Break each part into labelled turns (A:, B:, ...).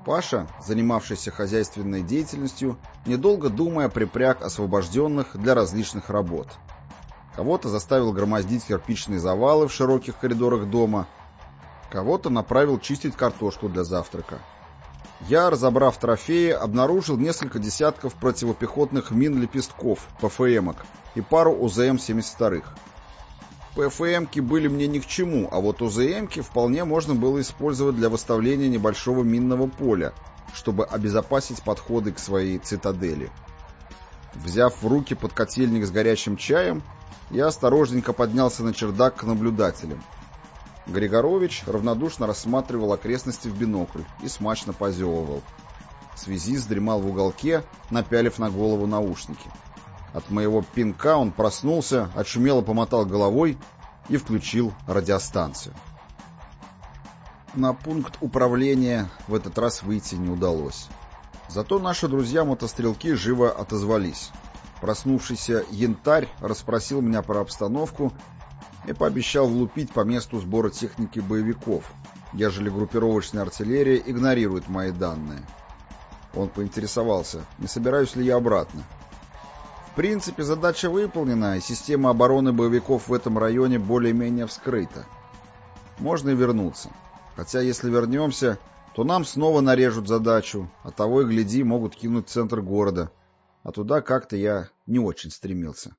A: Паша, занимавшийся хозяйственной деятельностью, недолго думая припряг освобожденных для различных работ. Кого-то заставил громоздить кирпичные завалы в широких коридорах дома, кого-то направил чистить картошку для завтрака. Я, разобрав трофеи, обнаружил несколько десятков противопехотных мин-лепестков, ПФМок и пару УЗМ-72. ПФМки были мне ни к чему, а вот УЗМки вполне можно было использовать для выставления небольшого минного поля, чтобы обезопасить подходы к своей цитадели. Взяв в руки подкотельник с горячим чаем, я осторожненько поднялся на чердак к наблюдателям. Григорович равнодушно рассматривал окрестности в бинокль и смачно позевывал. Связист дремал в уголке, напялив на голову наушники. От моего пинка он проснулся, очумело помотал головой и включил радиостанцию. На пункт управления в этот раз выйти не удалось. Зато наши друзья-мотострелки живо отозвались. Проснувшийся янтарь расспросил меня про обстановку и пообещал влупить по месту сбора техники боевиков, ежели группировочная артиллерия игнорирует мои данные. Он поинтересовался, не собираюсь ли я обратно. В принципе, задача выполнена, и система обороны боевиков в этом районе более-менее вскрыта. Можно и вернуться. Хотя, если вернемся, то нам снова нарежут задачу, а того и гляди, могут кинуть в центр города. А туда как-то я не очень стремился.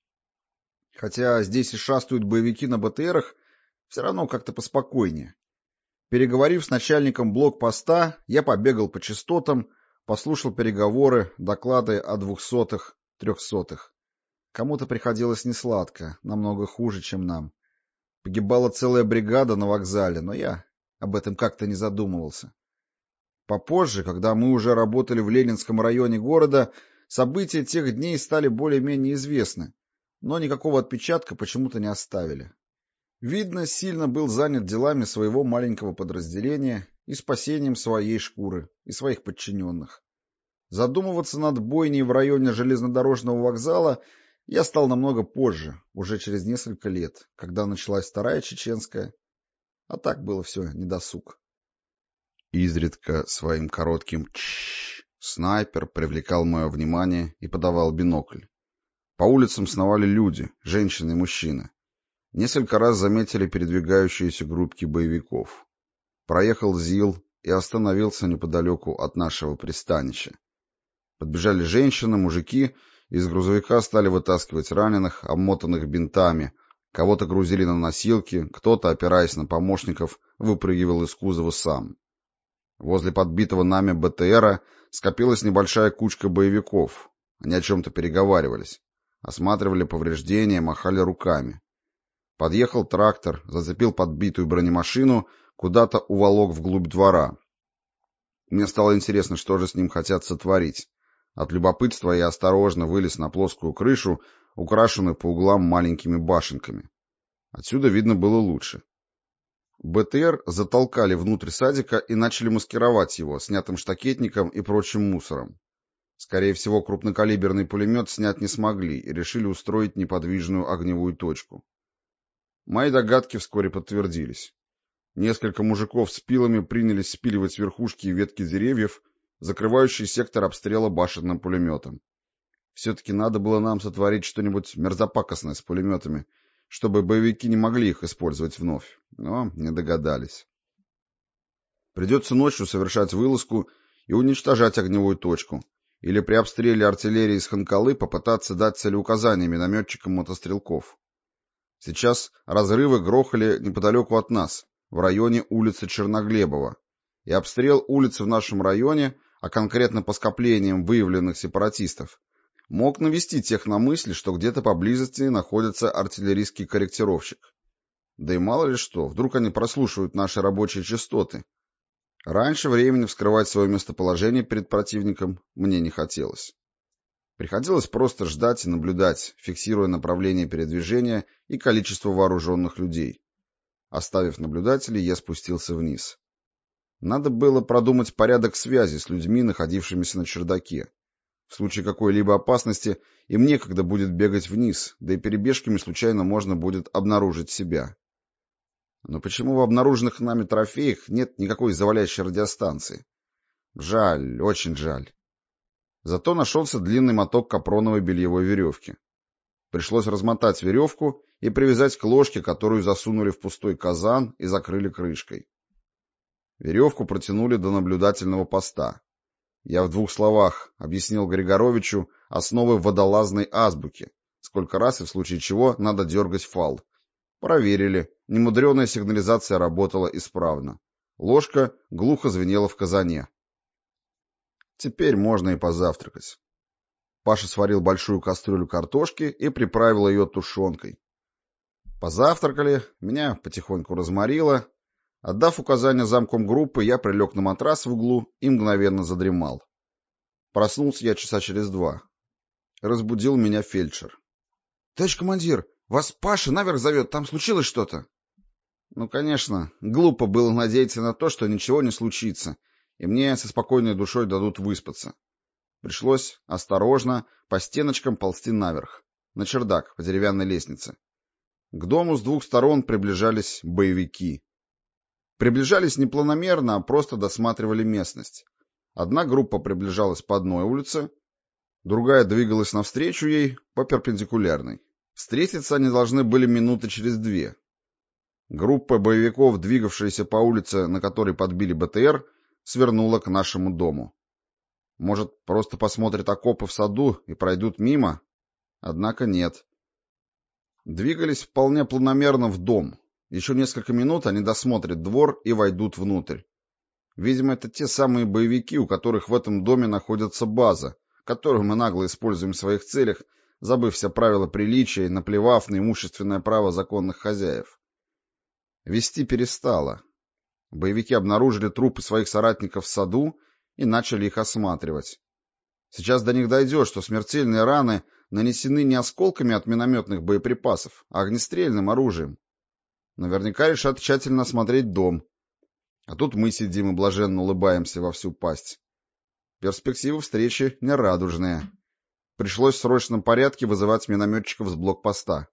A: Хотя здесь и шастают боевики на БТРах, все равно как-то поспокойнее. Переговорив с начальником блокпоста, я побегал по частотам, послушал переговоры, доклады о 200-х, 300-х. Кому-то приходилось несладко, намного хуже, чем нам. Погибала целая бригада на вокзале, но я об этом как-то не задумывался. Попозже, когда мы уже работали в Ленинском районе города, события тех дней стали более-менее известны, но никакого отпечатка почему-то не оставили. Видно, сильно был занят делами своего маленького подразделения и спасением своей шкуры и своих подчиненных. Задумываться над бойней в районе железнодорожного вокзала я стал намного позже, уже через несколько лет, когда началась Вторая Чеченская, а так было все недосуг. Изредка своим коротким «чшш» снайпер привлекал мое внимание и подавал бинокль. По улицам сновали люди, женщины и мужчины. Несколько раз заметили передвигающиеся группки боевиков. Проехал ЗИЛ и остановился неподалеку от нашего пристанища. Подбежали женщины, мужики, из грузовика стали вытаскивать раненых, обмотанных бинтами, кого-то грузили на носилки, кто-то, опираясь на помощников, выпрыгивал из кузова сам. Возле подбитого нами БТРа скопилась небольшая кучка боевиков. Они о чем-то переговаривались. Осматривали повреждения, махали руками. Подъехал трактор, зацепил подбитую бронемашину, куда-то уволок вглубь двора. Мне стало интересно, что же с ним хотят сотворить. От любопытства я осторожно вылез на плоскую крышу, украшенную по углам маленькими башенками. Отсюда видно было лучше. БТР затолкали внутрь садика и начали маскировать его снятым штакетником и прочим мусором. Скорее всего, крупнокалиберный пулемет снять не смогли и решили устроить неподвижную огневую точку. Мои догадки вскоре подтвердились. Несколько мужиков с пилами принялись спиливать верхушки и ветки деревьев, закрывающие сектор обстрела башенным пулеметом. Все-таки надо было нам сотворить что-нибудь мерзопакостное с пулеметами, чтобы боевики не могли их использовать вновь, но не догадались. Придется ночью совершать вылазку и уничтожать огневую точку, или при обстреле артиллерии из Ханкалы попытаться дать целеуказания минометчикам мотострелков. Сейчас разрывы грохали неподалеку от нас, в районе улицы Черноглебова, и обстрел улицы в нашем районе, а конкретно по скоплениям выявленных сепаратистов, мог навести тех на мысль, что где-то поблизости находится артиллерийский корректировщик. Да и мало ли что, вдруг они прослушивают наши рабочие частоты. Раньше времени вскрывать свое местоположение перед противником мне не хотелось. Приходилось просто ждать и наблюдать, фиксируя направление передвижения и количество вооруженных людей. Оставив наблюдателей, я спустился вниз. Надо было продумать порядок связи с людьми, находившимися на чердаке. В случае какой-либо опасности им некогда будет бегать вниз, да и перебежками случайно можно будет обнаружить себя. Но почему в обнаруженных нами трофеях нет никакой завалящей радиостанции? Жаль, очень жаль. Зато нашелся длинный моток капроновой бельевой веревки. Пришлось размотать веревку и привязать к ложке, которую засунули в пустой казан и закрыли крышкой. Веревку протянули до наблюдательного поста. Я в 2 словах объяснил Григоровичу основы водолазной азбуки, сколько раз и в случае чего надо дергать фал. Проверили, немудреная сигнализация работала исправно. Ложка глухо звенела в казане. Теперь можно и позавтракать. Паша сварил большую кастрюлю картошки и приправил ее тушенкой. Позавтракали, меня потихоньку разморило. Отдав указания замком группы, я прилег на матрас в углу и мгновенно задремал. Проснулся я часа через 2. Разбудил меня фельдшер. — Товарищ командир, вас Паша наверх зовет, там случилось что-то? Ну, конечно, глупо было надеяться на то, что ничего не случится, и мне со спокойной душой дадут выспаться. Пришлось осторожно по стеночкам ползти наверх, на чердак по деревянной лестнице. К дому с 2 сторон приближались боевики. Приближались не планомерно, а просто досматривали местность. Одна группа приближалась по одной улице, другая двигалась навстречу ей по перпендикулярной. Встретиться они должны были минуты через 2. Группа боевиков, двигавшаяся по улице, на которой подбили БТР, свернула к нашему дому. Может, просто посмотрят окопы в саду и пройдут мимо? Однако нет. Двигались вполне планомерно в дом. Еще несколько минут они досмотрят двор и войдут внутрь. Видимо, это те самые боевики, у которых в этом доме находится база, которую мы нагло используем в своих целях, забыв все правила приличия и наплевав на имущественное право законных хозяев. Вести перестало. Боевики обнаружили трупы своих соратников в саду и начали их осматривать. Сейчас до них дойдет, что смертельные раны нанесены не осколками от минометных боеприпасов, а огнестрельным оружием. Наверняка решат тщательно осмотреть дом. А тут мы сидим и блаженно улыбаемся во всю пасть. Перспективы встречи нерадужные. Пришлось в срочном порядке вызывать минометчиков с блокпоста.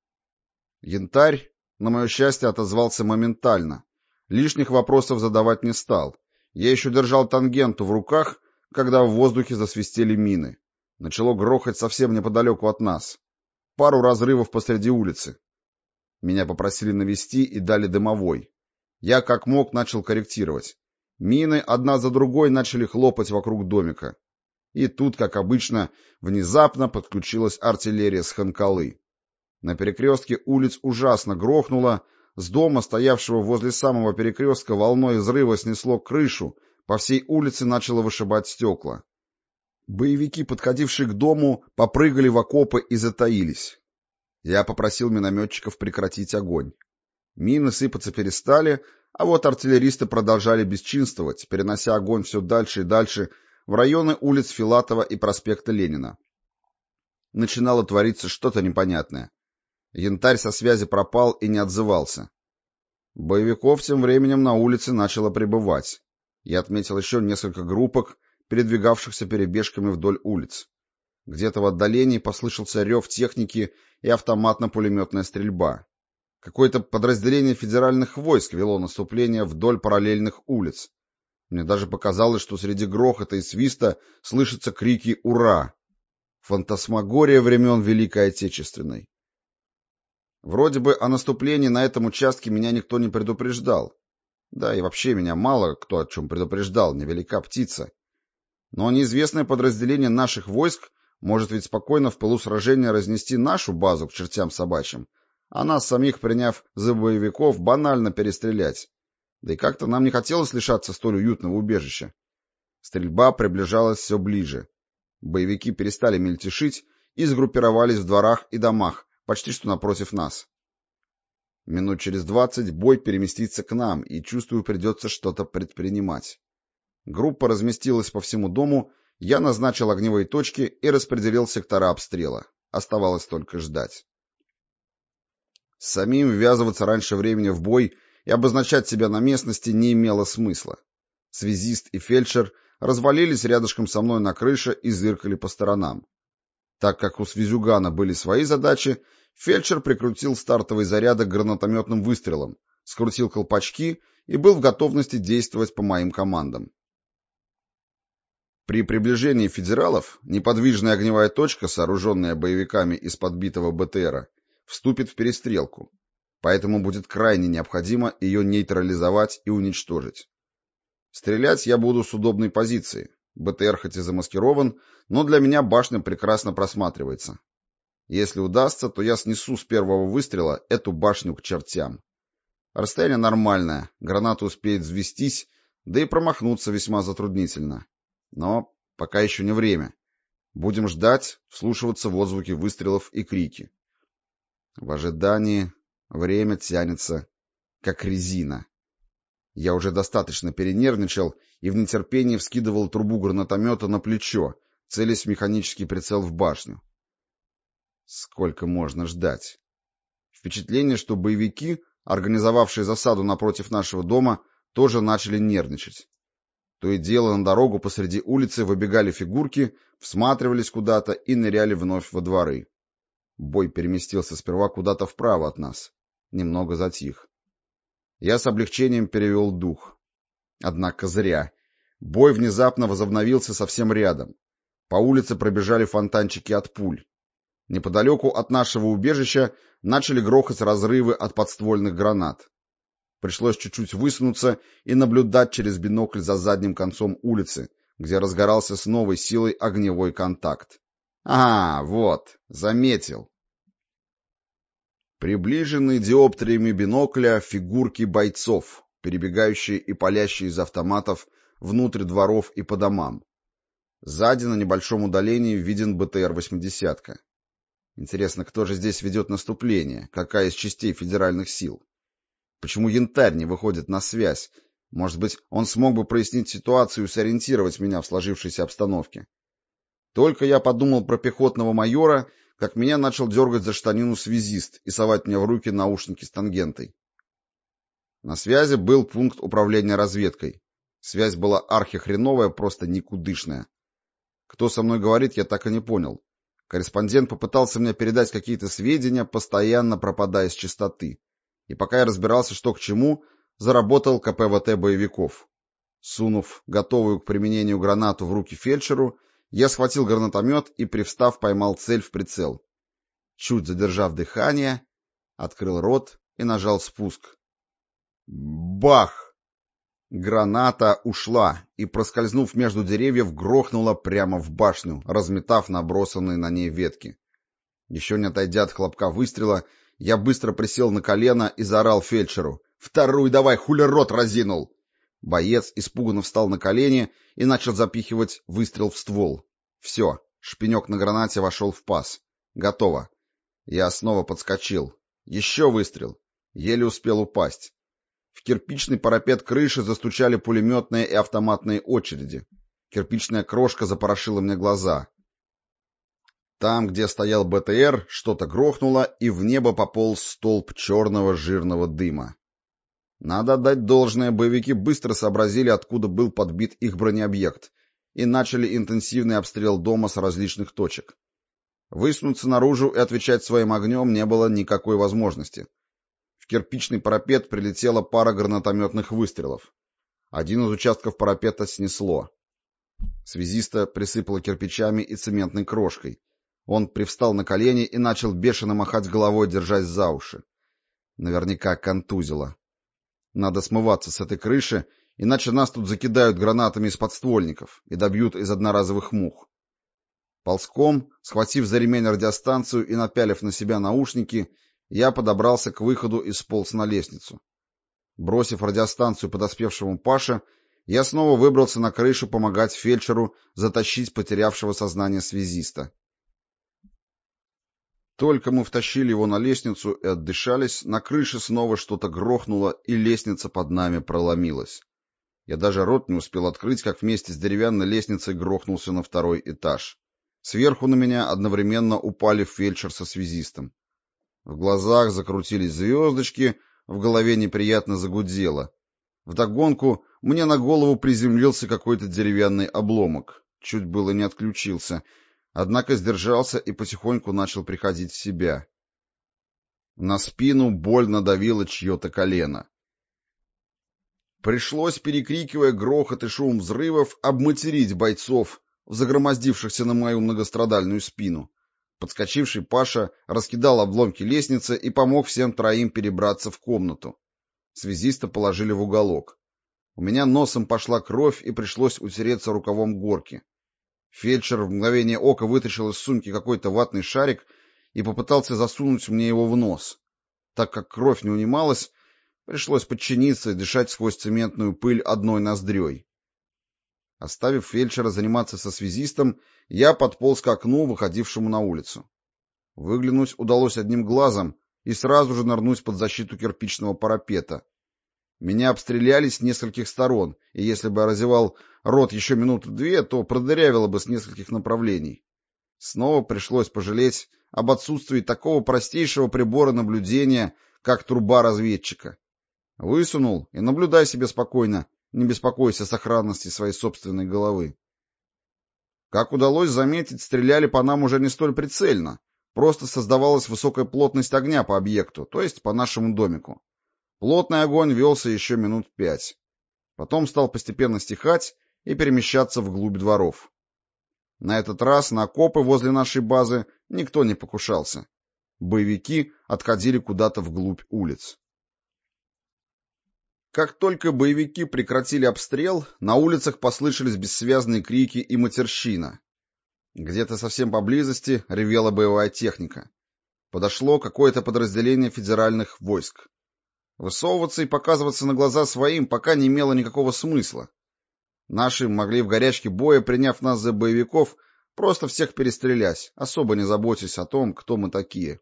A: Янтарь, на мое счастье, отозвался моментально. Лишних вопросов задавать не стал. Я еще держал тангенту в руках, когда в воздухе засвистели мины. Начало грохать совсем неподалеку от нас. Пару разрывов посреди улицы. Меня попросили навести и дали дымовой. Я как мог начал корректировать. Мины одна за другой начали хлопать вокруг домика. И тут, как обычно, внезапно подключилась артиллерия с Ханкалы. На перекрестке улиц ужасно грохнуло, с дома, стоявшего возле самого перекрестка, волной взрыва снесло крышу, по всей улице начало вышибать стекла. Боевики, подходившие к дому, попрыгали в окопы и затаились. Я попросил минометчиков прекратить огонь. Мины сыпаться перестали, а вот артиллеристы продолжали бесчинствовать, перенося огонь все дальше и дальше в районы улиц Филатова и проспекта Ленина. Начинало твориться что-то непонятное. Янтарь со связи пропал и не отзывался. Боевиков тем временем на улице начало прибывать. Я отметил еще несколько группок, передвигавшихся перебежками вдоль улиц. Где-то в отдалении послышался рев техники и автоматно-пулеметная стрельба. Какое-то подразделение федеральных войск вело наступление вдоль параллельных улиц. Мне даже показалось, что среди грохота и свиста слышатся крики «Ура!». Фантасмагория времен Великой Отечественной. Вроде бы о наступлении на этом участке меня никто не предупреждал. Да и вообще меня мало кто о чем предупреждал, невелика птица. Но неизвестное подразделение наших войск может ведь спокойно в пылу сражения разнести нашу базу к чертям собачьим, а нас самих, приняв за боевиков, банально перестрелять. Да и как-то нам не хотелось лишаться столь уютного убежища. Стрельба приближалась все ближе. Боевики перестали мельтешить и сгруппировались в дворах и домах, почти что напротив нас. Минут через 20 бой переместится к нам, и, чувствую, придется что-то предпринимать. Группа разместилась по всему дому, я назначил огневые точки и распределил сектора обстрела. Оставалось только ждать. Самим ввязываться раньше времени в бой и обозначать себя на местности не имело смысла. Связист и фельдшер развалились рядышком со мной на крыше и зыркали по сторонам. Так как у связюгана были свои задачи, фельдшер прикрутил стартовый заряд к гранатометным выстрелам, скрутил колпачки и был в готовности действовать по моим командам. При приближении федералов неподвижная огневая точка, сооруженная боевиками из подбитого БТРа, вступит в перестрелку, поэтому будет крайне необходимо ее нейтрализовать и уничтожить. Стрелять я буду с удобной позиции. БТР хоть и замаскирован, но для меня башня прекрасно просматривается. Если удастся, то я снесу с первого выстрела эту башню к чертям. Расстояние нормальное, граната успеет взвестись, да и промахнуться весьма затруднительно. Но пока еще не время. Будем ждать, вслушиваться в отзвуки выстрелов и крики. В ожидании время тянется, как резина. Я уже достаточно перенервничал и в нетерпении вскидывал трубу гранатомета на плечо, целясь в механический прицел в башню. Сколько можно ждать? Впечатление, что боевики, организовавшие засаду напротив нашего дома, тоже начали нервничать. То и дело на дорогу посреди улицы выбегали фигурки, всматривались куда-то и ныряли вновь во дворы. Бой переместился сперва куда-то вправо от нас. Немного затих. Я с облегчением перевел дух. Однако зря. Бой внезапно возобновился совсем рядом. По улице пробежали фонтанчики от пуль. Неподалеку от нашего убежища начали грохать разрывы от подствольных гранат. Пришлось чуть-чуть высунуться и наблюдать через бинокль за задним концом улицы, где разгорался с новой силой огневой контакт. Вот, заметил. Приближенные диоптриями бинокля фигурки бойцов, перебегающие и палящие из автоматов внутрь дворов и по домам. Сзади на небольшом удалении виден БТР-80. Интересно, кто же здесь ведет наступление? Какая из частей федеральных сил? Почему Янтарь не выходит на связь? Может быть, он смог бы прояснить ситуацию и сориентировать меня в сложившейся обстановке? Только я подумал про пехотного майора, как меня начал дергать за штанину связист и совать мне в руки наушники с тангентой. На связи был пункт управления разведкой. Связь была архихреновая, просто никудышная. Кто со мной говорит, я так и не понял. Корреспондент попытался мне передать какие-то сведения, постоянно пропадая с частоты. И пока я разбирался, что к чему, заработал КПВТ боевиков. Сунув готовую к применению гранату в руки фельдшеру, я схватил гранатомет и, привстав, поймал цель в прицел. Чуть задержав дыхание, открыл рот и нажал спуск. Бах! Граната ушла и, проскользнув между деревьев, грохнула прямо в башню, разметав набросанные на ней ветки. Еще не отойдя от хлопка выстрела, я быстро присел на колено и заорал фельдшеру: «Вторую давай, хули рот разинул!» Боец испуганно встал на колени и начал запихивать выстрел в ствол. Все, шпинек на гранате вошел в паз. Готово. Я снова подскочил. Еще выстрел. Еле успел упасть. В кирпичный парапет крыши застучали пулеметные и автоматные очереди. Кирпичная крошка запорошила мне глаза. Там, где стоял БТР, что-то грохнуло, и в небо пополз столб черного жирного дыма. Надо отдать должное, боевики быстро сообразили, откуда был подбит их бронеобъект, и начали интенсивный обстрел дома с различных точек. Высунуться наружу и отвечать своим огнем не было никакой возможности. В кирпичный парапет прилетела пара гранатометных выстрелов. Один из участков парапета снесло. Связиста присыпало кирпичами и цементной крошкой. Он привстал на колени и начал бешено махать головой, держась за уши. Наверняка контузило. Надо смываться с этой крыши, иначе нас тут закидают гранатами из подствольников и добьют из одноразовых мух. Ползком, схватив за ремень радиостанцию и напялив на себя наушники, я подобрался к выходу и сполз на лестницу. Бросив радиостанцию подоспевшему Паше, я снова выбрался на крышу помогать фельдшеру затащить потерявшего сознание связиста. Только мы втащили его на лестницу и отдышались, на крыше снова что-то грохнуло, и лестница под нами проломилась. Я даже рот не успел открыть, как вместе с деревянной лестницей грохнулся на второй этаж. Сверху на меня одновременно упали фельдшер со связистом. В глазах закрутились звездочки, в голове неприятно загудело. Вдогонку мне на голову приземлился какой-то деревянный обломок. Чуть было не отключился, однако сдержался и потихоньку начал приходить в себя. На спину больно давило чье-то колено. Пришлось, перекрикивая грохот и шум взрывов, обматерить бойцов, загромоздившихся на мою многострадальную спину. Подскочивший Паша раскидал обломки лестницы и помог всем троим перебраться в комнату. Связиста положили в уголок. У меня носом пошла кровь, и пришлось утереться рукавом горки. Фельдшер в мгновение ока вытащил из сумки какой-то ватный шарик и попытался засунуть мне его в нос. Так как кровь не унималась, пришлось подчиниться и дышать сквозь цементную пыль одной ноздрёй. Оставив фельдшера заниматься со связистом, я подполз к окну, выходившему на улицу. Выглянуть удалось одним глазом и сразу же нырнуть под защиту кирпичного парапета. Меня обстреляли с нескольких сторон, и если бы я разевал рот еще минуты-две, то продырявило бы с нескольких направлений. Снова пришлось пожалеть об отсутствии такого простейшего прибора наблюдения, как труба разведчика. Высунул и наблюдай себе спокойно, не беспокойся о сохранности своей собственной головы. Как удалось заметить, стреляли по нам уже не столь прицельно, просто создавалась высокая плотность огня по объекту, то есть по нашему домику. Плотный огонь велся еще минут 5. Потом стал постепенно стихать и перемещаться вглубь дворов. На этот раз на окопы возле нашей базы никто не покушался. Боевики отходили куда-то вглубь улиц. Как только боевики прекратили обстрел, на улицах послышались бессвязные крики и матерщина. Где-то совсем поблизости ревела боевая техника. Подошло какое-то подразделение федеральных войск. Высовываться и показываться на глаза своим пока не имело никакого смысла. Наши могли в горячке боя, приняв нас за боевиков, просто всех перестрелять, особо не заботясь о том, кто мы такие.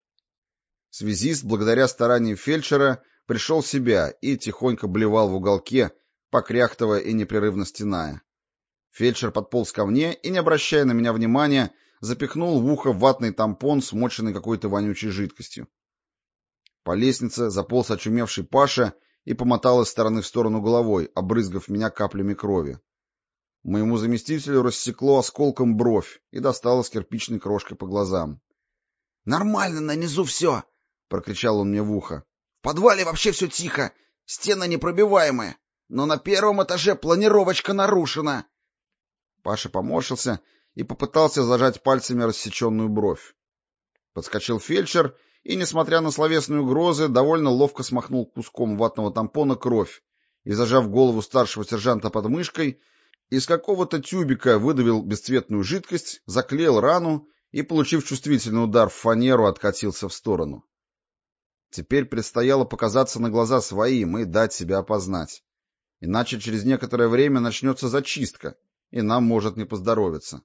A: Связист, благодаря стараниям фельдшера, пришел в себя и тихонько блевал в уголке, покряхтывая и непрерывно стеная. Фельдшер подполз ко мне и, не обращая на меня внимания, запихнул в ухо ватный тампон, смоченный какой-то вонючей жидкостью. По лестнице заполз очумевший Паша и помотал из стороны в сторону головой, обрызгав меня каплями крови. Моему заместителю рассекло осколком бровь и досталось кирпичной крошкой по глазам. — Нормально, на низу все! — прокричал он мне в ухо. — В подвале вообще все тихо, стены непробиваемые, но на первом этаже планировочка нарушена. Паша поморщился и попытался зажать пальцами рассеченную бровь. Подскочил фельдшер и, несмотря на словесные угрозы, довольно ловко смахнул куском ватного тампона кровь и, зажав голову старшего сержанта под мышкой, из какого-то тюбика выдавил бесцветную жидкость, заклеил рану и, получив чувствительный удар в фанеру, откатился в сторону. Теперь предстояло показаться на глаза своим и дать себя опознать. Иначе через некоторое время начнется зачистка, и нам может не поздоровиться.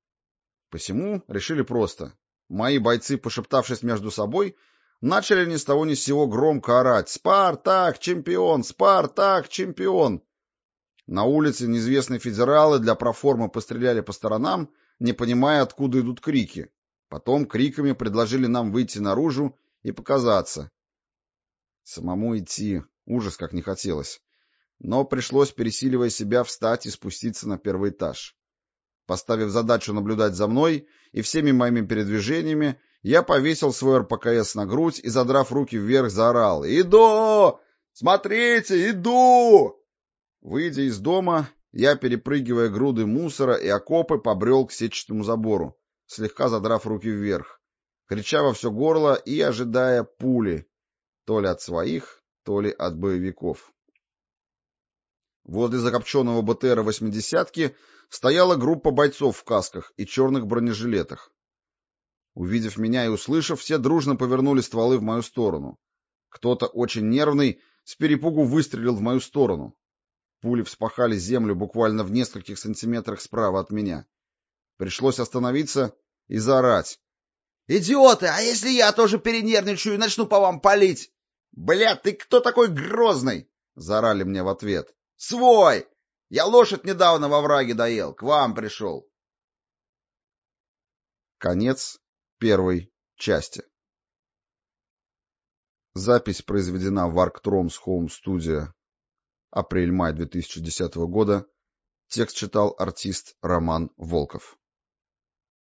A: Посему решили просто. Мои бойцы, пошептавшись между собой, начали ни с того ни с сего громко орать: «Спартак, чемпион! Спартак, чемпион!» На улице неизвестные федералы для проформы постреляли по сторонам, не понимая, откуда идут крики. Потом криками предложили нам выйти наружу и показаться. Самому идти ужас как не хотелось. Но пришлось, пересиливая себя, встать и спуститься на первый этаж. Поставив задачу наблюдать за мной и всеми моими передвижениями, я повесил свой РПКС на грудь и, задрав руки вверх, заорал: «Иду! Смотрите, иду!» Выйдя из дома, я, перепрыгивая груды мусора и окопы, побрел к сетчатому забору, слегка задрав руки вверх, крича во все горло и ожидая пули, то ли от своих, то ли от боевиков. Возле закопченного БТРа «восьмидесятки» стояла группа бойцов в касках и черных бронежилетах. Увидев меня и услышав, все дружно повернули стволы в мою сторону. Кто-то очень нервный с перепугу выстрелил в мою сторону. Пули вспахали землю буквально в нескольких сантиметрах справа от меня. Пришлось остановиться и заорать: «Идиоты, а если я тоже перенервничаю и начну по вам палить?» «Бля, ты кто такой грозный?» — заорали мне в ответ. «Свой! Я лошадь недавно во враге доел, к вам пришел». Конец первой части. Запись произведена в Arctroms Home Studio. Апрель-май 2010 года. Текст читал артист Роман Волков.